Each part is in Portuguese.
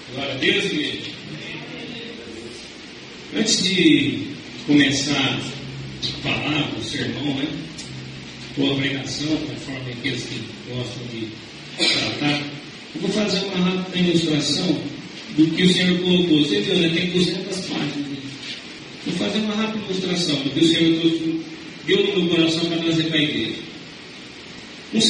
Glória a Deus, igreja. Antes de começar a falar o sermão, né? Ou a pregação, conforme aqueles que gostam de tratar, eu vou fazer uma rápida ilustração do que o Senhor colocou. Você viu, né? Tem 200 páginas. Vou fazer uma rápida ilustração do que o Senhor deu no meu coração para trazer para a igreja. Um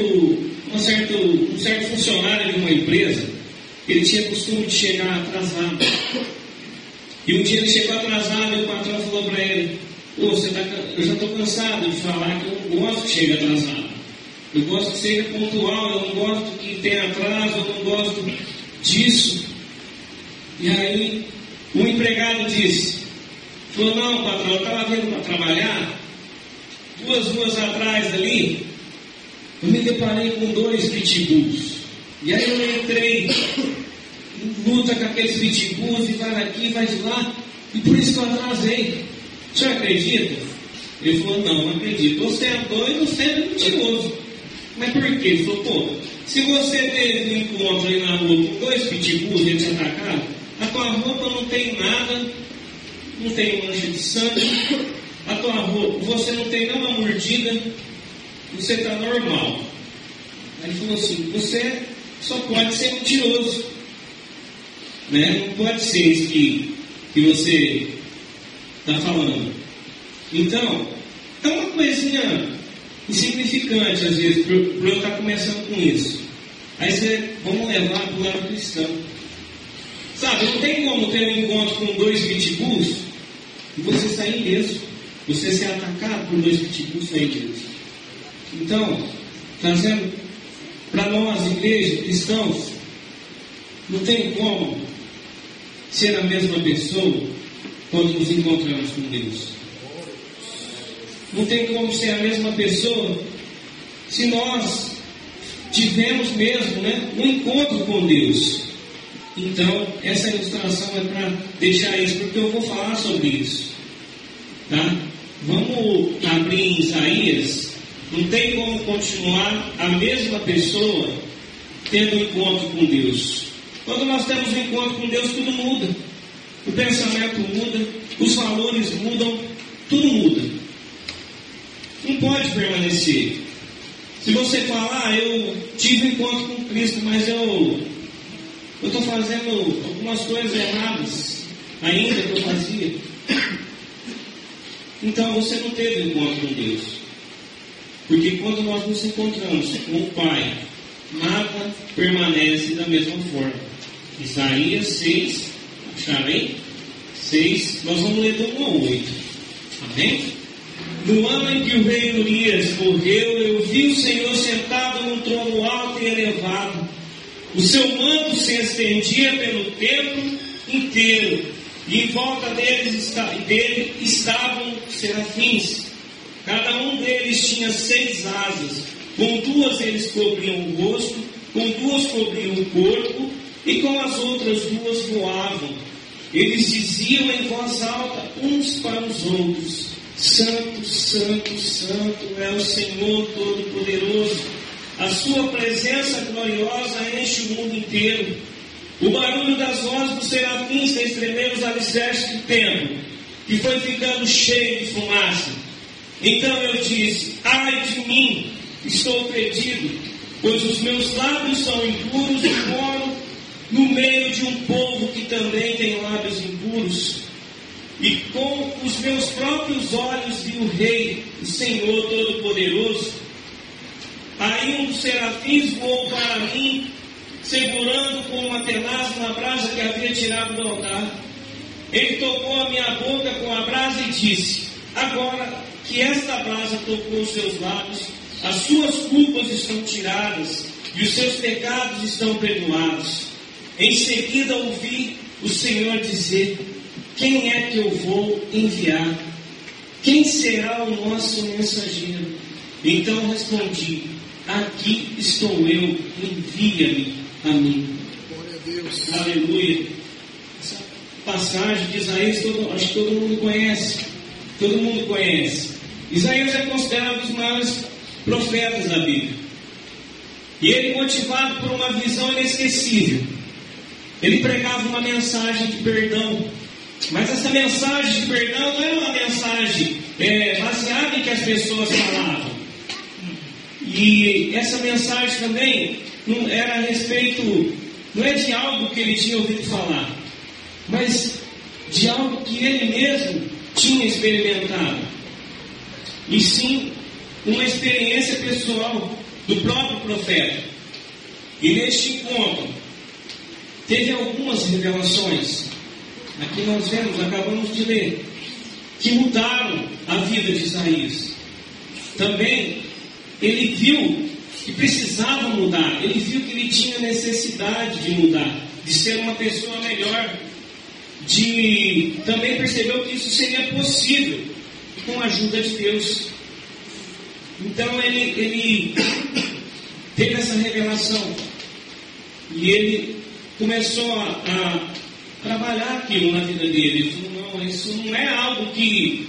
certo funcionário de uma empresa, ele tinha costume de chegar atrasado. E um dia ele chegou atrasado e o patrão falou para ele: eu já estou cansado de falar que eu não gosto que chegue atrasado. Eu gosto que seja pontual, eu não gosto que tenha atraso, eu não gosto disso. E aí o empregado falou: não, patrão, eu estava vindo para trabalhar, 2 ruas atrás ali, eu me deparei com 2 pitbulls. E aí eu entrei em luta com aqueles pitbulls, e vai aqui, vai de lá, e por isso que eu atrasei. O senhor acredita? Ele falou: não acredito. Você é doido, você é mentiroso. Mas por quê? Ele falou: pô, se você teve um encontro aí na rua com 2 pitbulls e eles te atacaram, a tua roupa não tem nada, não tem mancha de sangue, a tua roupa, você não tem nenhuma mordida, você está normal. Aí ele falou assim: você só pode ser mentiroso, né? Não pode ser isso que você está falando. Então, é uma coisinha insignificante às vezes para eu estar começando com isso. Aí vamos levar para o lado cristão. Sabe, não tem como ter um encontro com 2 pitbulls e você sair ileso, você ser atacado por 2 pitbulls e sair ileso. Então, trazendo para nós, igreja, cristãos, não tem como ser a mesma pessoa quando nos encontramos com Deus. Não tem como ser a mesma pessoa se nós tivemos mesmo, né, um encontro com Deus. Então, essa ilustração é para deixar isso, porque eu vou falar sobre isso. Tá? Vamos abrir em Isaías. Não tem como continuar a mesma pessoa tendo um encontro com Deus. Quando nós temos um encontro com Deus, tudo muda. O pensamento muda, os valores mudam, tudo muda. Não pode permanecer. Se você falar: eu tive um encontro com Cristo, mas eu estou fazendo algumas coisas erradas ainda que eu fazia, então você não teve um encontro com Deus. Porque quando nós nos encontramos com o Pai, nada permanece da mesma forma. Isaías 6, acharam aí? 6, nós vamos ler do 1 ao 8. Amém? No ano em que o rei Urias morreu, eu vi o Senhor sentado num trono alto e elevado. O seu manto se estendia pelo templo inteiro, e em volta dele estavam serafins. Cada um deles tinha 6 asas. Com 2 eles cobriam o rosto, com 2 cobriam o corpo, e com as outras 2 voavam. Eles diziam em voz alta uns para os outros: Santo, Santo, Santo é o Senhor Todo-Poderoso. A sua presença gloriosa enche o mundo inteiro. O barulho das vozes dos serafins fez tremer os alicerces do templo, que foi ficando cheio de fumaça. Então eu disse: ai de mim, estou perdido, pois os meus lábios são impuros e moro no meio de um povo que também tem lábios impuros. E com os meus próprios olhos vi o Rei, o Senhor Todo-Poderoso. Aí um dos serafins voou para mim, segurando com uma tenaz uma brasa que havia tirado do altar. Ele tocou a minha boca com a brasa e disse: agora que esta brasa tocou os seus lábios, as suas culpas estão tiradas e os seus pecados estão perdoados. Em seguida ouvi o Senhor dizer: quem é que eu vou enviar? Quem será o nosso mensageiro? Então respondi: aqui estou eu, envia-me a mim. Glória a Deus. Aleluia. Essa passagem de Isaías, acho que todo mundo conhece. Todo mundo conhece. Isaías é considerado um dos maiores profetas da Bíblia. E ele, motivado por uma visão inesquecível, ele pregava uma mensagem de perdão. Mas essa mensagem de perdão não era uma mensagem baseada em que as pessoas falavam. E essa mensagem também não era a respeito, não é de algo que ele tinha ouvido falar, mas de algo que ele mesmo tinha experimentado. E sim, uma experiência pessoal do próprio profeta. E neste encontro, teve algumas revelações. Aqui nós vemos, acabamos de ler, que mudaram a vida de Isaías. Também, ele viu que precisava mudar. Ele viu que ele tinha necessidade de mudar, de ser uma pessoa melhor. Também percebeu que isso seria possível com a ajuda de Deus. Então ele teve essa revelação e ele começou a trabalhar aquilo na vida dele. Ele falou: não, isso não é algo que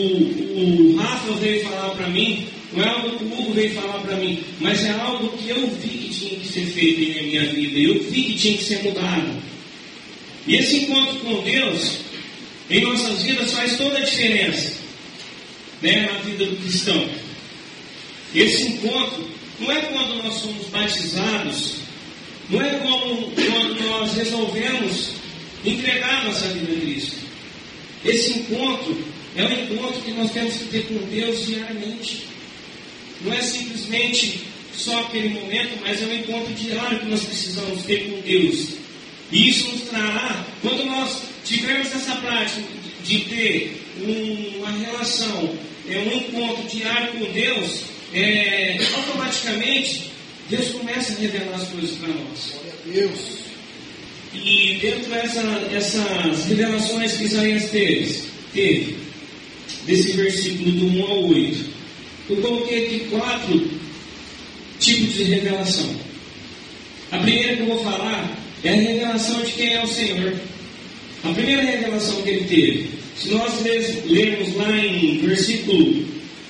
o Rafa veio falar para mim, não é algo que o Hugo veio falar para mim, mas é algo que eu vi que tinha que ser feito na minha vida, eu vi que tinha que ser mudado. E esse encontro com Deus em nossas vidas faz toda a diferença, né, na vida do cristão. Esse encontro não é quando nós somos batizados, não é como quando nós resolvemos entregar nossa vida a Cristo. Esse encontro é um encontro que nós temos que ter com Deus diariamente. Não é simplesmente só aquele momento, mas é um encontro diário que nós precisamos ter com Deus. E isso nos trará, quando nós tivermos essa prática de ter uma relação, um encontro diário com Deus, automaticamente Deus começa a revelar as coisas para nós. Glória a Deus. E dentro dessas revelações que Isaías teve, desse versículo do 1 ao 8, eu coloquei aqui 4 tipos de revelação. A primeira que eu vou falar é a revelação de quem é o Senhor. A primeira revelação que ele teve, se nós lermos lá em versículo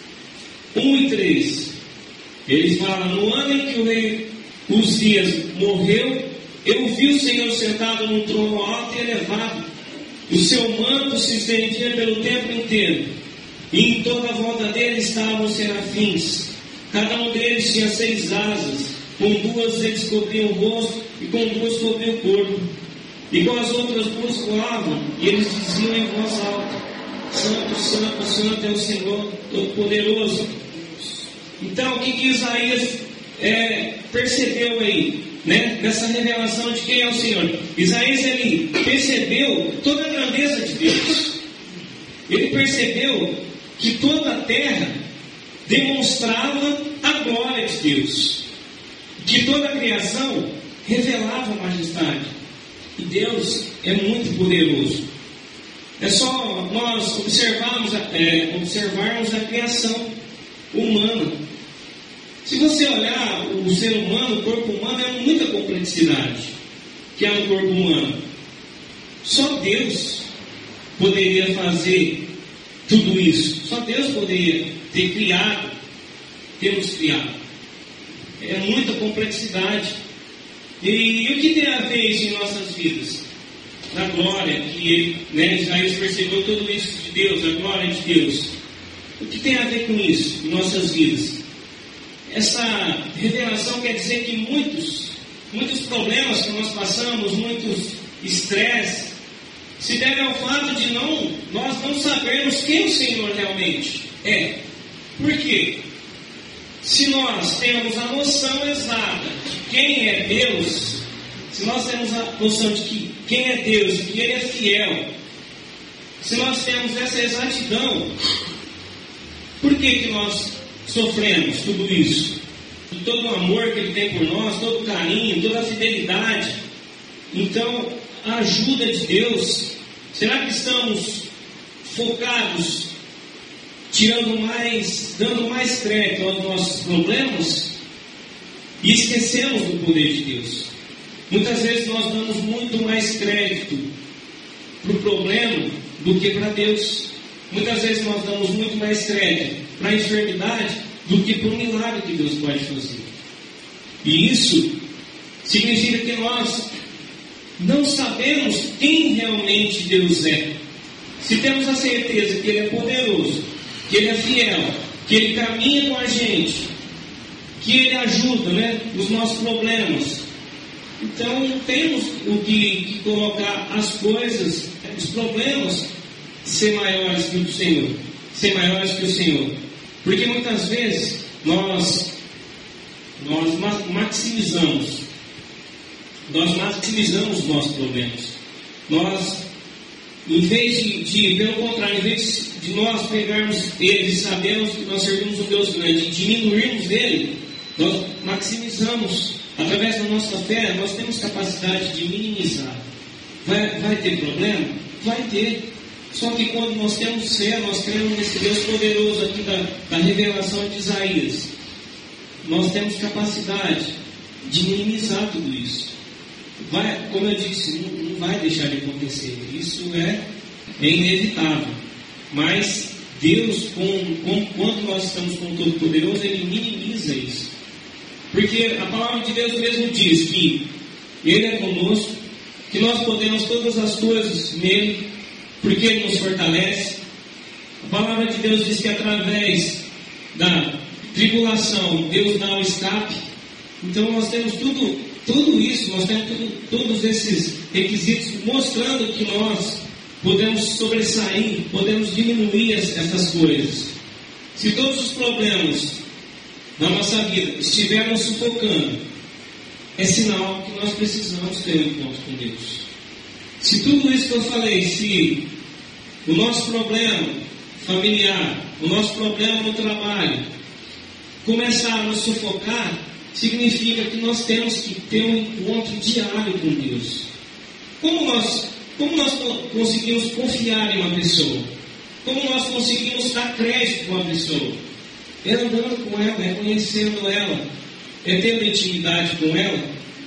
1 e 3, ele fala: no ano em que o rei Uzias morreu, eu vi o Senhor sentado num trono alto e elevado. O seu manto se estendia pelo templo inteiro, e em toda a volta dele estavam serafins. Cada um deles tinha 6 asas, com 2 eles cobriam o rosto, e com 2 cobriam o corpo. E com as outras 2 voavam, e eles diziam em voz alta: Santo, Santo, Santo é o Senhor Todo-Poderoso. Então, o que Isaías percebeu aí, né, nessa revelação de quem é o Senhor? Isaías, ele percebeu toda a grandeza de Deus. Ele percebeu que toda a terra demonstrava a glória de Deus, que toda a criação revelava a majestade. E Deus é muito poderoso. É só nós observarmos a criação humana. Se você olhar o ser humano, o corpo humano, é muita complexidade que há no corpo humano. Só Deus poderia fazer tudo isso. Só Deus poderia ter nos criado. É muita complexidade. E o que tem a ver isso em nossas vidas? Da glória, que ele, Isaías percebeu tudo isso de Deus, a glória de Deus. O que tem a ver com isso em nossas vidas? Essa revelação quer dizer que muitos problemas que nós passamos, muitos estresse, se devem ao fato de nós não sabermos quem o Senhor realmente é. Por quê? Se nós temos a noção exata de quem é Deus, se nós temos a noção de quem é Deus e que Ele é fiel, se nós temos essa exatidão, por que nós sofremos tudo isso? E todo o amor que Ele tem por nós, todo o carinho, toda a fidelidade. Então, a ajuda de Deus, será que estamos focados, dando mais crédito aos nossos problemas e esquecemos do poder de Deus? Muitas vezes nós damos muito mais crédito para o problema do que para Deus. Muitas vezes nós damos muito mais crédito para a enfermidade do que para o milagre que Deus pode fazer. E isso significa que nós não sabemos quem realmente Deus é. Se temos a certeza que Ele é poderoso, que Ele é fiel, que Ele caminha com a gente, que Ele ajuda, né, nos nossos problemas, então temos o que colocar as coisas, os problemas, ser maiores que o Senhor. Ser maiores que o Senhor. Porque muitas vezes nós maximizamos os nossos problemas. Nós, em vez pelo contrário, em vez de nós pegarmos eles e sabemos que nós servimos um Deus grande e diminuirmos ele, nós maximizamos. Através da nossa fé, nós temos capacidade de minimizar. Vai ter problema? Vai ter. Só que quando nós temos fé, nós cremos nesse Deus poderoso aqui da revelação de Isaías, nós temos capacidade de minimizar tudo isso. Como eu disse, não vai deixar de acontecer. Isso é inevitável. Mas Deus, quando nós estamos com o Todo-Poderoso, Ele minimiza isso. Porque a palavra de Deus mesmo diz que Ele é conosco, que nós podemos todas as coisas nele, porque Ele nos fortalece. A palavra de Deus diz que através da tribulação Deus dá o escape. Então nós temos tudo isso, nós temos todos esses requisitos mostrando que nós podemos sobressair, podemos diminuir essas coisas. Se todos os problemas na nossa vida estiverem nos sufocando, é sinal que nós precisamos ter um encontro com Deus. Se tudo isso que eu falei, se o nosso problema familiar, o nosso problema no trabalho começar a nos sufocar, significa que nós temos que ter um encontro diário com Deus. Como nós conseguimos confiar em uma pessoa? Como nós conseguimos dar crédito para uma pessoa? É andando com ela, é conhecendo ela, é tendo intimidade com ela.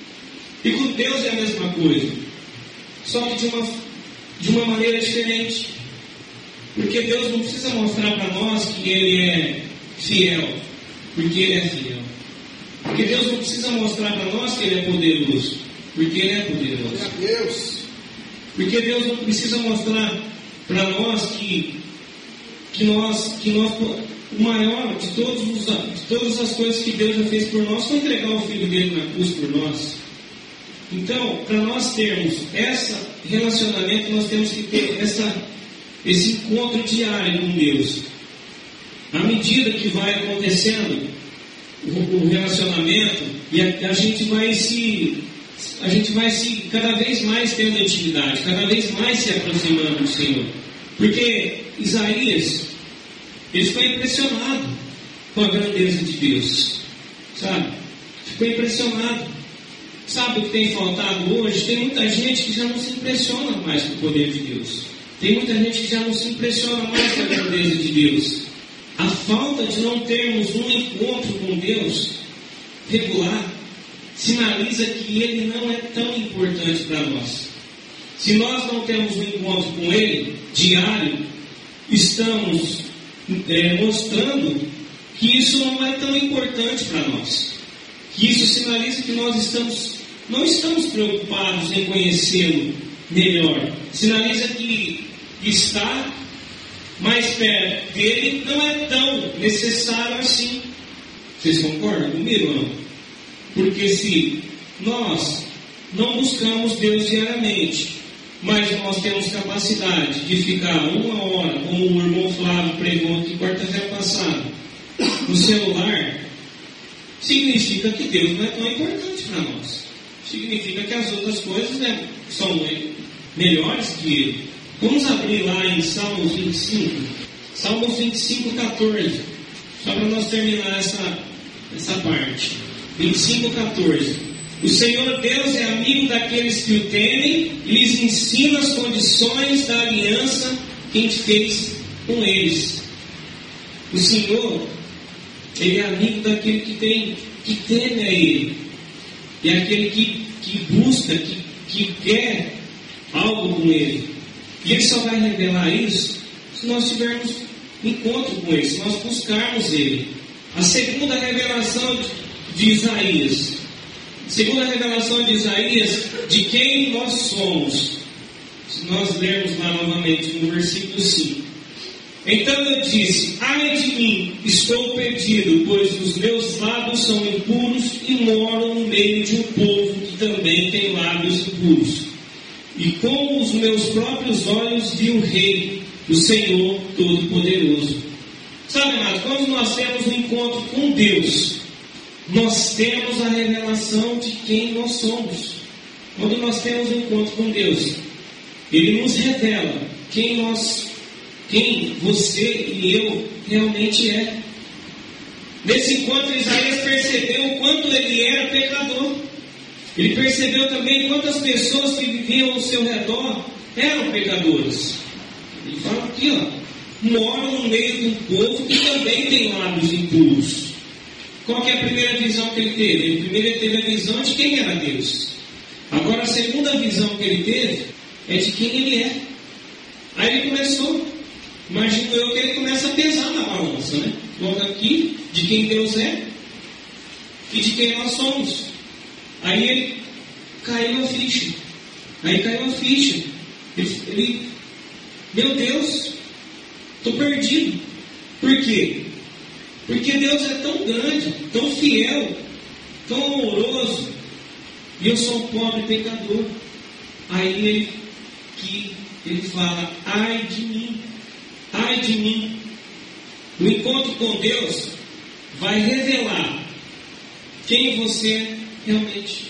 E com Deus é a mesma coisa, só que de uma maneira diferente. Porque Deus não precisa mostrar para nós que Ele é fiel, porque Ele é fiel. Porque Deus não precisa mostrar para nós que Ele é poderoso, porque Ele é poderoso. Porque Deus não precisa mostrar para nós que nós o maior de todas as coisas que Deus já fez por nós foi entregar o Filho dele na cruz por nós. Então, para nós termos esse relacionamento, nós temos que ter esse encontro diário com Deus. À medida que vai acontecendo o relacionamento, e a gente vai se cada vez mais tendo intimidade, cada vez mais se aproximando do Senhor. Porque Isaías, ele ficou impressionado com a grandeza de Deus, sabe? Ficou impressionado. Sabe o que tem faltado hoje? Tem muita gente que já não se impressiona mais com o poder de Deus. Tem muita gente que já não se impressiona mais com a grandeza de Deus. A falta de não termos um encontro com Deus regular sinaliza que Ele não é tão importante para nós. Se nós não temos um encontro com Ele diário, estamos mostrando que isso não é tão importante para nós. Que isso sinaliza que nós não estamos preocupados em conhecê-lo melhor. Sinaliza que estar mais perto dele não é tão necessário assim. Vocês concordam comigo ou não? Porque se nós não buscamos Deus diariamente, mas nós temos capacidade de ficar 1 hora, como o irmão Flávio pregou aqui quarta-feira passada, no celular, significa que Deus não é tão importante para nós. Significa que as outras coisas são melhores que Ele. Vamos abrir lá em Salmos 25. Salmos 25, 14. Só para nós terminar essa parte. 25, 14. O Senhor Deus é amigo daqueles que o temem e lhes ensina as condições da aliança que Ele fez com eles. O Senhor, Ele é amigo daquele que teme a Ele. É aquele que busca, que quer algo com Ele. E Ele só vai revelar isso se nós tivermos encontro com Ele, se nós buscarmos Ele. A segunda revelação de Isaías, Segundo a revelação de Isaías, de quem nós somos. Se nós lermos lá novamente no versículo 5. Então eu disse: ai de mim, estou perdido, pois os meus lábios são impuros e moro no meio de um povo que também tem lábios impuros. E com os meus próprios olhos vi o Rei, o Senhor Todo-Poderoso. Sabe, amado, quando nós temos um encontro com Deus, nós temos a revelação de quem nós somos. Quando nós temos um encontro com Deus, Ele nos revela quem você e eu realmente é. Nesse encontro, Isaías percebeu o quanto ele era pecador. Ele percebeu também quantas pessoas que viviam ao seu redor eram pecadoras. Ele fala aqui, moram no meio de um povo que também tem lábios impuros. Qual que é a primeira visão que ele teve? Primeiro ele teve a visão de quem era Deus. Agora a segunda visão que ele teve é de quem ele é. Aí ele começou, imagino eu que ele começa a pesar na balança, né? Coloca aqui de quem Deus é e de quem nós somos. Aí ele caiu a ficha. Ele, meu Deus, estou perdido. Por quê? Porque Deus é tão grande, tão fiel, tão amoroso, e eu sou um pobre pecador. Aí ele fala: ai de mim, ai de mim. O encontro com Deus vai revelar quem você realmente.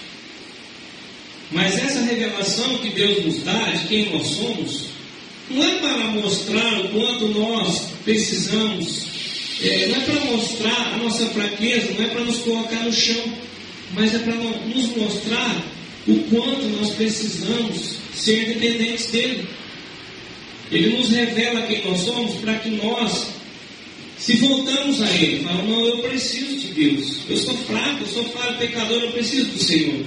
Mas essa revelação que Deus nos dá de quem nós somos, não é para mostrar o quanto nós precisamos, não é para mostrar a nossa fraqueza, não é para nos colocar no chão, mas é para nos mostrar o quanto nós precisamos ser dependentes dele. Ele nos revela quem nós somos para que nós, se voltamos a ele, falamos: não, eu preciso de Deus, eu sou fraco, pecador, eu preciso do Senhor.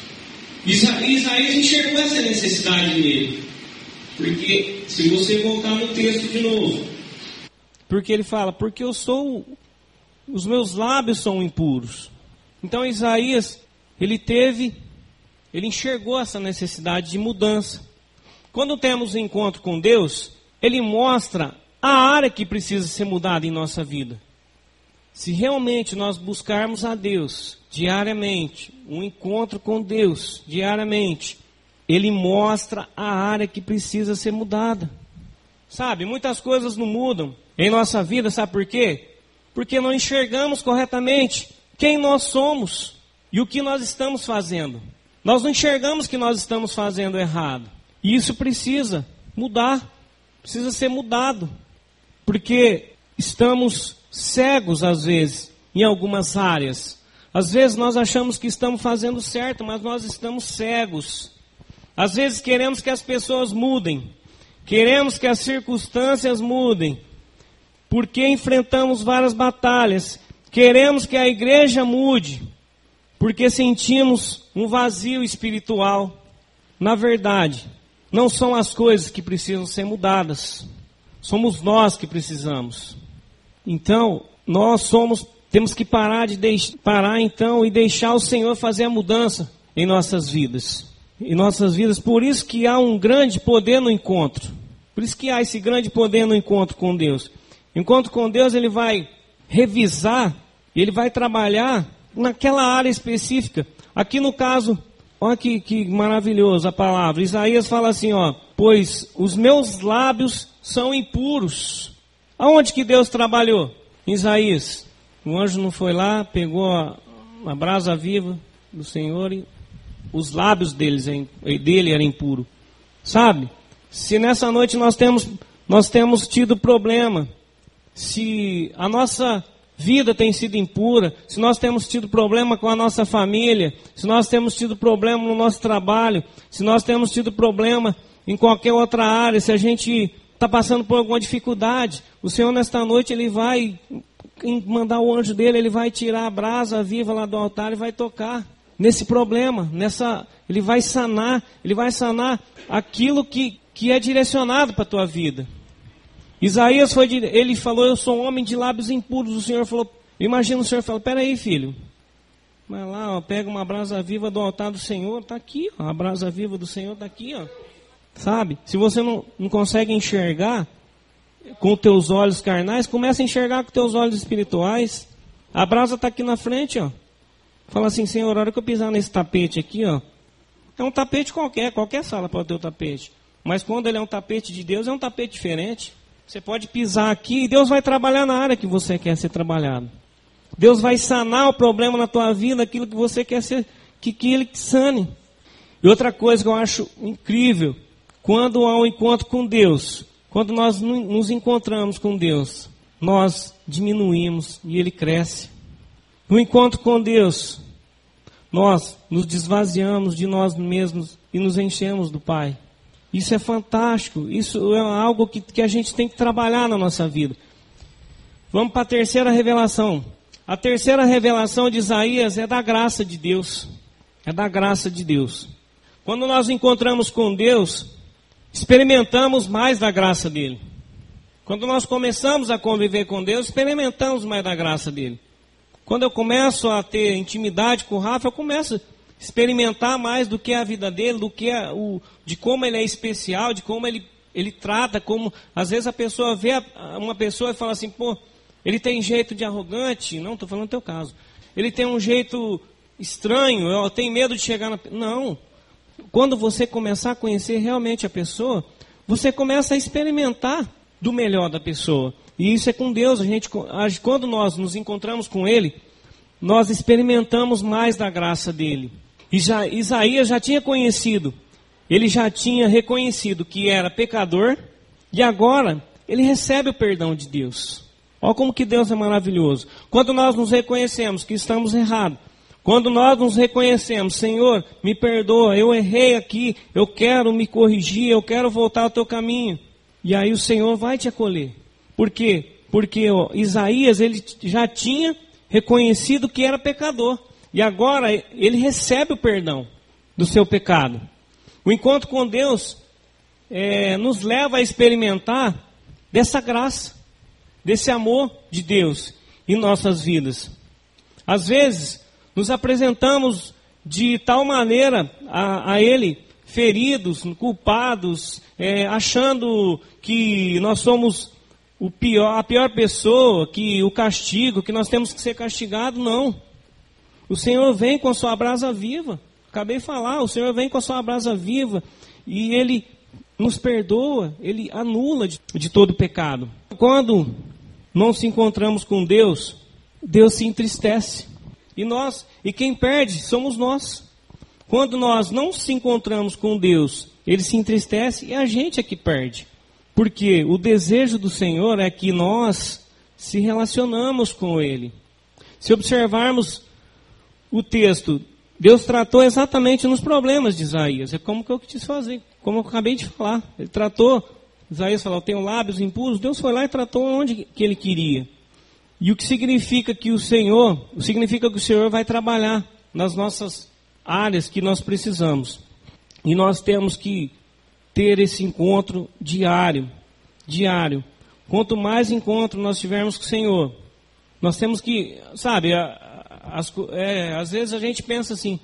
Isaías enxergou essa necessidade nele, porque se você voltar no texto de novo, porque ele fala: porque os meus lábios são impuros. Então Isaías, ele enxergou essa necessidade de mudança. Quando temos um encontro com Deus, ele mostra a área que precisa ser mudada em nossa vida. Se realmente nós buscarmos a Deus diariamente, um encontro com Deus diariamente, ele mostra a área que precisa ser mudada. Sabe, muitas coisas não mudam em nossa vida, sabe por quê? Porque não enxergamos corretamente quem nós somos e o que nós estamos fazendo. Nós não enxergamos que nós estamos fazendo errado. E isso precisa mudar, precisa ser mudado. Porque estamos cegos às vezes, em algumas áreas. Às vezes nós achamos que estamos fazendo certo, mas nós estamos cegos. Às vezes queremos que as pessoas mudem, queremos que as circunstâncias mudem, porque enfrentamos várias batalhas. Queremos que a igreja mude, porque sentimos um vazio espiritual. Na verdade, não são as coisas que precisam ser mudadas, somos nós que precisamos. Então, temos que parar então e deixar o Senhor fazer a mudança em nossas vidas. Por isso que há um grande poder no encontro. Por isso que há esse grande poder no encontro com Deus. Encontro com Deus, ele vai revisar, ele vai trabalhar naquela área específica. Aqui no caso, olha que maravilhoso a palavra. Isaías fala assim, pois os meus lábios são impuros. Aonde que Deus trabalhou? Em Isaías. O anjo não foi lá, pegou a brasa viva do Senhor e os lábios dele eram impuros. Sabe? Se nessa noite nós temos tido problema, se a nossa vida tem sido impura, se nós temos tido problema com a nossa família, se nós temos tido problema no nosso trabalho, se nós temos tido problema em qualquer outra área, se a gente está passando por alguma dificuldade, o Senhor nesta noite ele vai mandar o anjo dele, ele vai tirar a brasa viva lá do altar e vai tocar nesse problema, ele vai sanar aquilo que é direcionado para a tua vida. Isaías ele falou: eu sou um homem de lábios impuros. O Senhor falou, imagina o Senhor falou: peraí, filho, Vai lá, ó, pega uma brasa viva do altar do Senhor, está aqui, ó, a brasa viva do Senhor está aqui, ó. Sabe? Se você não consegue enxergar com os teus olhos carnais, começa a enxergar com os teus olhos espirituais. A brasa está aqui na frente, ó. Fala assim, Senhor, a hora que eu pisar nesse tapete aqui, ó, é um tapete qualquer sala pode ter o tapete. Mas quando ele é um tapete de Deus, é um tapete diferente. Você pode pisar aqui e Deus vai trabalhar na área que você quer ser trabalhado. Deus vai sanar o problema na tua vida, aquilo que você quer ser, que Ele sane. E outra coisa que eu acho incrível, quando há um encontro com Deus, quando nós nos encontramos com Deus, nós diminuímos e Ele cresce. No encontro com Deus, nós nos desvaziamos de nós mesmos e nos enchemos do Pai. Isso é fantástico, isso é algo que a gente tem que trabalhar na nossa vida. Vamos para a terceira revelação. A terceira revelação de Isaías é da graça de Deus. É da graça de Deus. Quando nós encontramos com Deus, experimentamos mais da graça dele. Quando nós começamos a conviver com Deus, experimentamos mais da graça dele. Quando eu começo a ter intimidade com o Rafa, eu começo a experimentar mais do que a vida dele, do que de como ele é especial, de como ele trata, como às vezes a pessoa vê uma pessoa e fala assim, pô, ele tem jeito de arrogante. Não, estou falando do teu caso. Ele tem um jeito estranho, eu tenho medo de chegar na... Não. Quando você começar a conhecer realmente a pessoa, você começa a experimentar do melhor da pessoa. E isso é com Deus. Quando nós nos encontramos com Ele, nós experimentamos mais da graça dele. E Isaías já tinha conhecido, ele já tinha reconhecido que era pecador, e agora ele recebe o perdão de Deus. Olha como que Deus é maravilhoso. Quando nós nos reconhecemos que estamos errados, quando nós nos reconhecemos, Senhor, me perdoa, eu errei aqui, eu quero me corrigir, eu quero voltar ao teu caminho. E aí o Senhor vai te acolher. Por quê? Porque Isaías ele já tinha reconhecido que era pecador. E agora ele recebe o perdão do seu pecado. O encontro com Deus nos leva a experimentar dessa graça, desse amor de Deus em nossas vidas. Às vezes, nos apresentamos de tal maneira a Ele, feridos, culpados, achando que nós somos a pior pessoa, que o castigo, que nós temos que ser castigados. Não. O Senhor vem com a sua brasa viva. Acabei de falar, o Senhor vem com a sua brasa viva e Ele nos perdoa, Ele anula de todo pecado. Quando não se encontramos com Deus, Deus se entristece. E quem perde somos nós. Quando nós não se encontramos com Deus, Ele se entristece e a gente é que perde. Porque o desejo do Senhor é que nós se relacionamos com Ele. Se observarmos o texto, Deus tratou exatamente nos problemas de Isaías. É como que eu quis fazer, como eu acabei de falar. Ele tratou, Isaías falou, eu tenho lábios impuros. Deus foi lá e tratou onde que Ele queria. E o que significa que o Senhor vai trabalhar nas nossas áreas que nós precisamos. E nós temos que ter esse encontro diário. Quanto mais encontro nós tivermos com o Senhor, nós temos que, sabe, às vezes a gente pensa assim,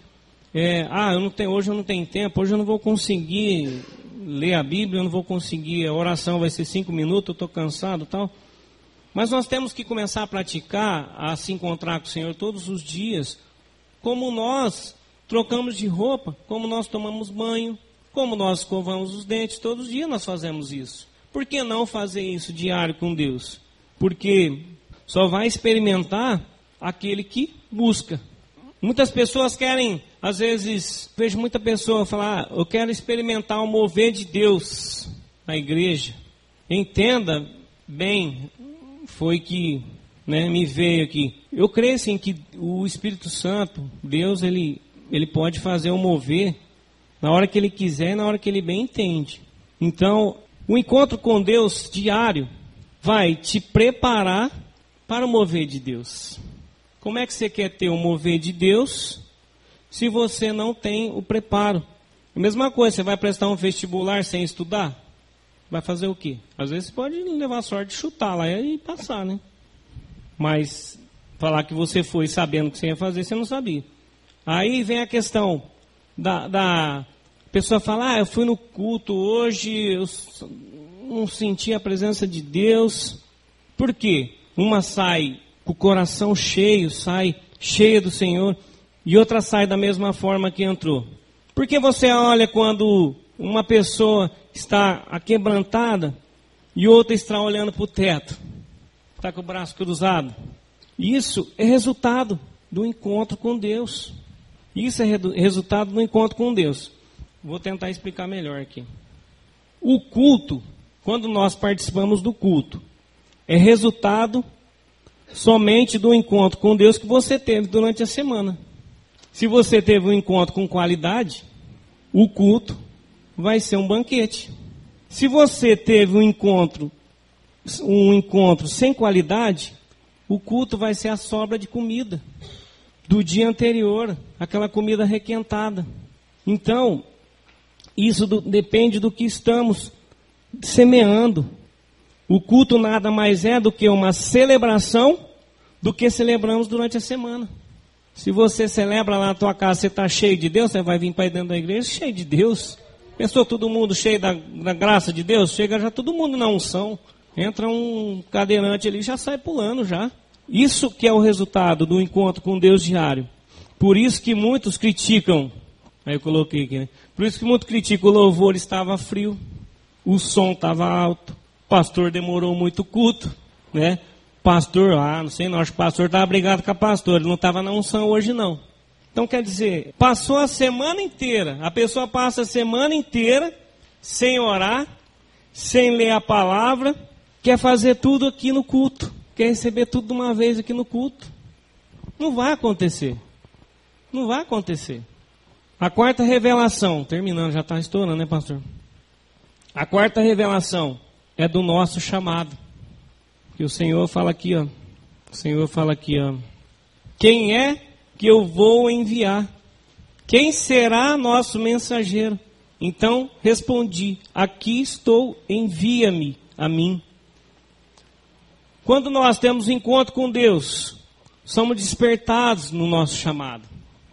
hoje eu não tenho tempo, hoje eu não vou conseguir ler a Bíblia, eu não vou conseguir, a oração vai ser 5 minutos, eu estou cansado e tal. Mas nós temos que começar a praticar, a se encontrar com o Senhor todos os dias, como nós trocamos de roupa, como nós tomamos banho, como nós escovamos os dentes, todos os dias nós fazemos isso. Por que não fazer isso diário com Deus? Porque só vai experimentar aquele que busca. Muitas pessoas querem, às vezes, vejo muita pessoa falar, eu quero experimentar o mover de Deus na igreja. Entenda bem, foi que me veio aqui. Eu creio assim que o Espírito Santo, Deus, ele pode fazer o mover na hora que Ele quiser e na hora que Ele bem entende. Então, o encontro com Deus diário vai te preparar para o mover de Deus. Como é que você quer ter o mover de Deus se você não tem o preparo? A mesma coisa, você vai prestar um vestibular sem estudar? Vai fazer o quê? Às vezes você pode levar a sorte de chutar lá e passar, né? Mas falar que você foi sabendo o que você ia fazer, você não sabia. Aí vem a questão da pessoa falar, eu fui no culto hoje, eu não senti a presença de Deus. Por quê? Uma sai com o coração cheio, sai cheia do Senhor, e outra sai da mesma forma que entrou. Por que você olha quando uma pessoa está aquebrantada e outra está olhando para o teto, está com o braço cruzado? Isso é resultado do encontro com Deus. Isso é resultado do encontro com Deus. Vou tentar explicar melhor aqui. O culto, quando nós participamos do culto, é resultado somente do encontro com Deus que você teve durante a semana. Se você teve um encontro com qualidade, o culto vai ser um banquete. Se você teve um encontro sem qualidade, o culto vai ser a sobra de comida do dia anterior, aquela comida requentada. Então, isso depende do que estamos semeando. O culto nada mais é do que uma celebração do que celebramos durante a semana. Se você celebra lá na tua casa, você está cheio de Deus, você vai vir para dentro da igreja cheio de Deus. Pensou todo mundo cheio da graça de Deus? Chega já todo mundo na unção. Entra um cadeirante ali, já sai pulando já. Isso que é o resultado do encontro com Deus diário. Por isso que muitos criticam, aí eu coloquei aqui, né? Por isso que muitos criticam, o louvor estava frio, o som estava alto, o pastor demorou muito o culto, né? Pastor, não sei não, acho que o pastor estava brigado com a pastora, ele não estava na unção hoje não. Então quer dizer, passou a semana inteira, a pessoa passa a semana inteira sem orar, sem ler a palavra, quer fazer tudo aqui no culto, quer receber tudo de uma vez aqui no culto. Não vai acontecer. Não vai acontecer. A quarta revelação, terminando, já está estourando, né, pastor? A quarta revelação é do nosso chamado. Que o Senhor fala aqui, ó. O Senhor fala aqui, ó. Quem é que eu vou enviar? Quem será nosso mensageiro? Então respondi, aqui estou, envia-me a mim. Quando nós temos encontro com Deus, somos despertados no nosso chamado.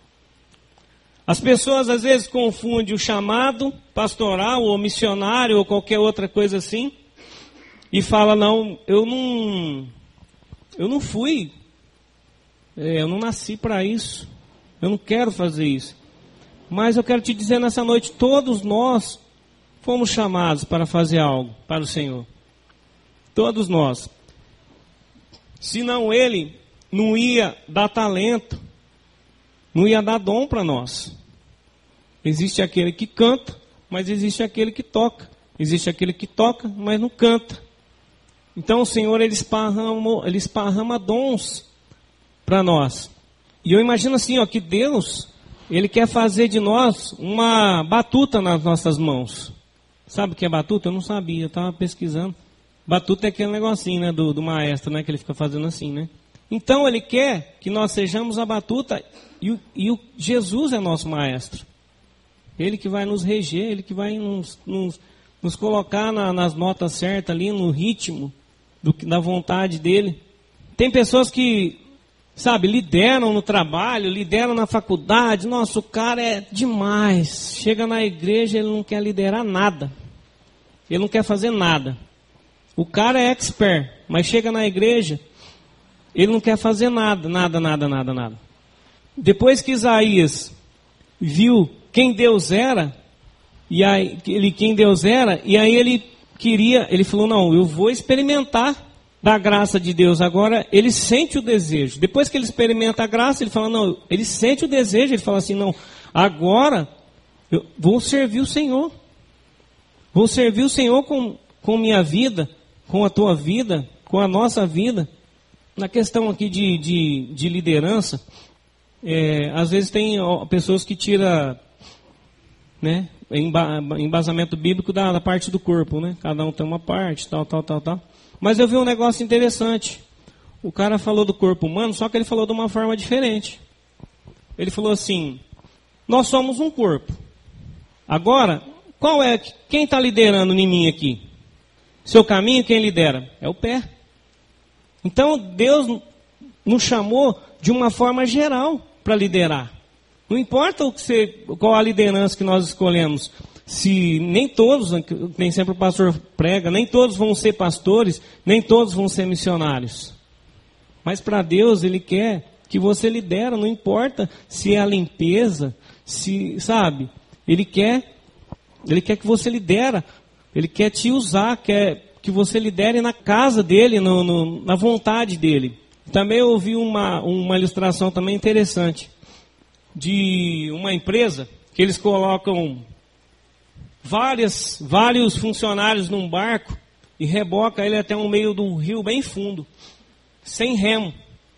As pessoas às vezes confundem o chamado pastoral ou missionário ou qualquer outra coisa assim e falam, não, eu não fui, eu não nasci para isso, eu não quero fazer isso. Mas eu quero te dizer nessa noite, todos nós fomos chamados para fazer algo para o Senhor. Todos nós. Senão Ele não ia dar talento, não ia dar dom para nós. Existe aquele que canta, mas existe aquele que toca. Existe aquele que toca, mas não canta. Então o Senhor, Ele esparrama dons para nós. E eu imagino assim, ó, que Deus, Ele quer fazer de nós uma batuta nas nossas mãos. Sabe o que é batuta? Eu não sabia, eu estava pesquisando. Batuta é aquele negocinho, né, do maestro, né, que ele fica fazendo assim, né? Então Ele quer que nós sejamos a batuta e o Jesus é nosso maestro. Ele que vai nos reger, Ele que vai nos colocar nas notas certas ali, no ritmo da vontade dEle. Tem pessoas que, sabe, lideram no trabalho, lideram na faculdade. Nossa, o cara é demais. Chega na igreja, ele não quer liderar nada. Ele não quer fazer nada. O cara é expert, mas chega na igreja, ele não quer fazer nada. Depois que Isaías viu quem Deus era, e aí ele falou, não, eu vou experimentar da graça de Deus. Agora ele sente o desejo. Depois que ele experimenta a graça, ele fala, não, ele sente o desejo, ele fala assim, não, agora eu vou servir o Senhor. Vou servir o Senhor com minha vida, com a tua vida, com a nossa vida. Na questão aqui de liderança, às vezes tem pessoas que tiram, né, embasamento bíblico da parte do corpo, né? Cada um tem uma parte, tal. Mas eu vi um negócio interessante. O cara falou do corpo humano, só que ele falou de uma forma diferente. Ele falou assim, nós somos um corpo. Agora, quem está liderando em mim aqui? Seu caminho, quem lidera? É o pé. Então, Deus nos chamou de uma forma geral para liderar. Não importa qual a liderança que nós escolhemos. Se nem todos, nem sempre o pastor prega, nem todos vão ser pastores, nem todos vão ser missionários. Mas para Deus, Ele quer que você lidera, não importa se é a limpeza, sabe? Ele quer que você lidera, Ele quer te usar, quer que você lidere na casa dEle, na vontade dEle. Também eu ouvi uma ilustração também interessante, de uma empresa, que eles colocam vários funcionários num barco e reboca ele até o meio de um rio bem fundo, sem remo.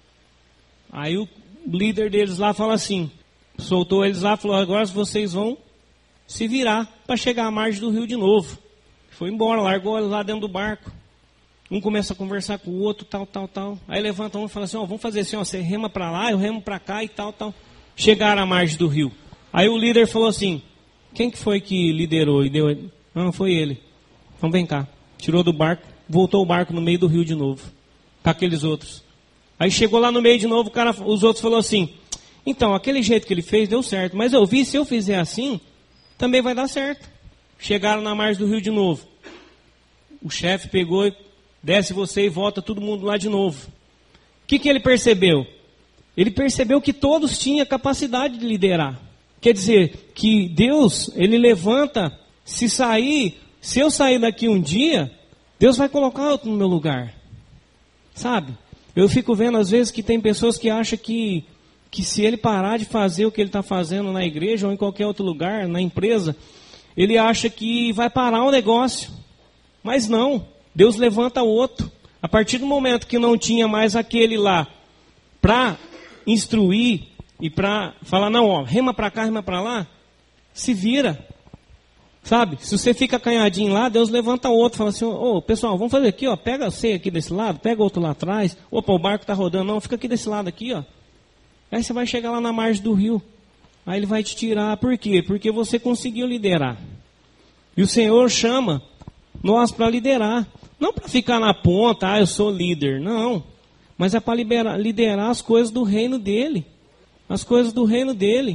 Aí o líder deles lá fala assim, soltou eles lá, falou, agora vocês vão se virar para chegar à margem do rio de novo. Foi embora, largou eles lá dentro do barco. Um começa a conversar com o outro, tal. Aí levanta um e fala assim, vamos fazer assim, você rema para lá, eu remo para cá e tal. Chegaram à margem do rio. Aí o líder falou assim, quem que foi que liderou e deu? Não, foi ele. Então vem cá. Tirou do barco, voltou o barco no meio do rio de novo, com aqueles outros. Aí chegou lá no meio de novo, os outros falaram assim, então, aquele jeito que ele fez deu certo, mas eu vi, se eu fizer assim, também vai dar certo. Chegaram na margem do rio de novo. O chefe pegou e desce você e volta todo mundo lá de novo. O que ele percebeu? Ele percebeu que todos tinham capacidade de liderar. Quer dizer, que Deus, Ele levanta, se eu sair daqui um dia, Deus vai colocar outro no meu lugar. Sabe? Eu fico vendo às vezes que tem pessoas que acham que se ele parar de fazer o que ele está fazendo na igreja ou em qualquer outro lugar, na empresa, ele acha que vai parar o negócio. Mas não, Deus levanta outro. A partir do momento que não tinha mais aquele lá para instruir e para falar, não, rema para cá, rema para lá, se vira. Sabe? Se você fica acanhadinho lá, Deus levanta outro, fala assim, pessoal, vamos fazer aqui, pega você aqui desse lado, pega outro lá atrás, opa, o barco está rodando, não, fica aqui desse lado aqui, Aí você vai chegar lá na margem do rio, aí Ele vai te tirar, por quê? Porque você conseguiu liderar. E o Senhor chama nós para liderar, não para ficar na ponta, eu sou líder, não, mas é para liderar as coisas do reino dEle, as coisas do reino dEle.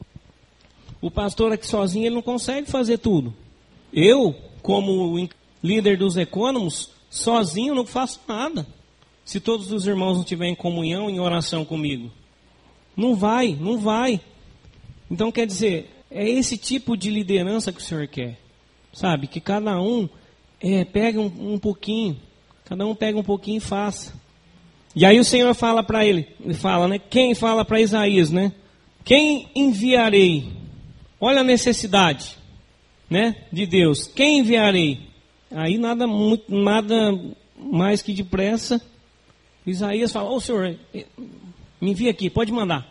O pastor aqui sozinho, ele não consegue fazer tudo. Eu, como líder dos Economos, sozinho não faço nada. Se todos os irmãos não estiverem em comunhão, em oração comigo. Não vai. Então, quer dizer, é esse tipo de liderança que o Senhor quer. Sabe? Que cada um pegue um pouquinho. Cada um pega um pouquinho e faça. E aí o Senhor fala para ele fala, né? Quem fala para Isaías, né? Quem enviarei? Olha a necessidade, né, de Deus. Quem enviarei? Aí nada mais que depressa, Isaías fala, Senhor, me envia aqui, pode mandar.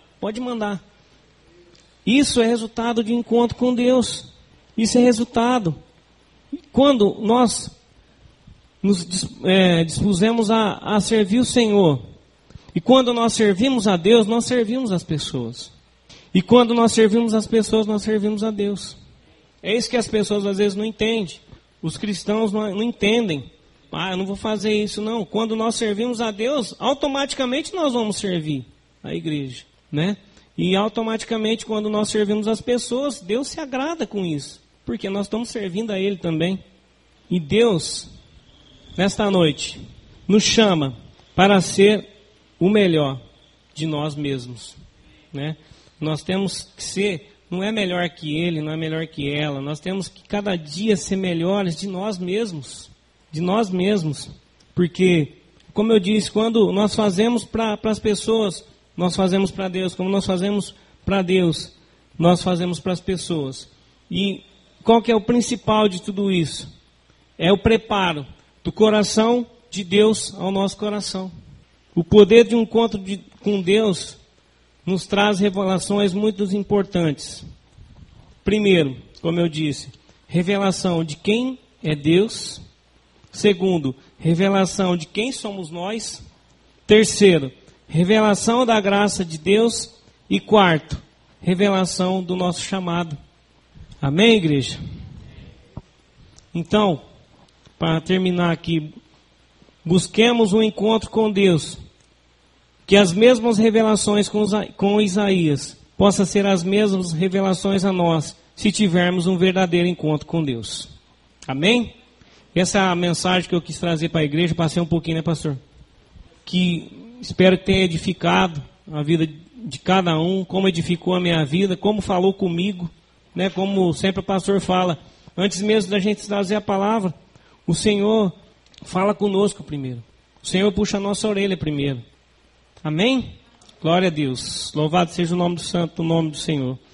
Isso é resultado de encontro com Deus. Isso é resultado. Quando nós nos dispusemos a servir o Senhor, e quando nós servimos a Deus, nós servimos as pessoas. E quando nós servimos as pessoas, nós servimos a Deus. É isso que as pessoas às vezes não entendem. Os cristãos não entendem. Eu não vou fazer isso, não. Quando nós servimos a Deus, automaticamente nós vamos servir a igreja, né? E automaticamente, quando nós servimos as pessoas, Deus se agrada com isso. Porque nós estamos servindo a Ele também. E Deus, nesta noite, nos chama para ser o melhor de nós mesmos, né? Nós temos que ser, não é melhor que ele, não é melhor que ela. Nós temos que cada dia ser melhores de nós mesmos. De nós mesmos. Porque, como eu disse, quando nós fazemos para as pessoas, nós fazemos para Deus. Como nós fazemos para Deus, nós fazemos para as pessoas. E qual que é o principal de tudo isso? É o preparo do coração de Deus ao nosso coração. O poder de um encontro com Deus nos traz revelações muito importantes. Primeiro, como eu disse, revelação de quem é Deus. Segundo, revelação de quem somos nós. Terceiro, revelação da graça de Deus. E quarto, revelação do nosso chamado. Amém, igreja? Então, para terminar aqui, busquemos um encontro com Deus. Que as mesmas revelações com Isaías possa ser as mesmas revelações a nós, se tivermos um verdadeiro encontro com Deus. Amém? Essa é a mensagem que eu quis trazer para a igreja. Passei um pouquinho, né, pastor? Que espero que tenha edificado a vida de cada um, como edificou a minha vida, como falou comigo, né? Como sempre o pastor fala, antes mesmo da gente trazer a palavra, o Senhor fala conosco primeiro. O Senhor puxa a nossa orelha primeiro. Amém? Glória a Deus. Louvado seja o nome do santo, o nome do Senhor.